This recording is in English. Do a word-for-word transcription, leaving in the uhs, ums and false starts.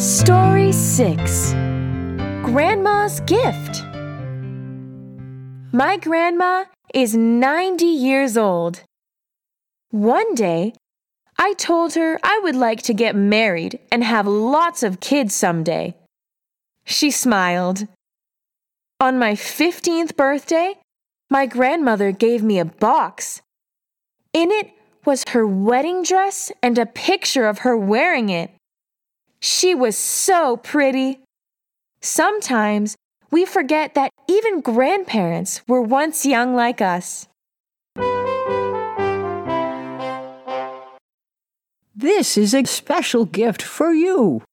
Story six. Grandma's Gift. My grandma is ninety years old. One day, I told her I would like to get married and have lots of kids someday. She smiled. On my fifteenth birthday, my grandmother gave me a box. In it was her wedding dress and a picture of her wearing it. She was so pretty. Sometimes we forget that even grandparents were once young like us. This is a special gift for you.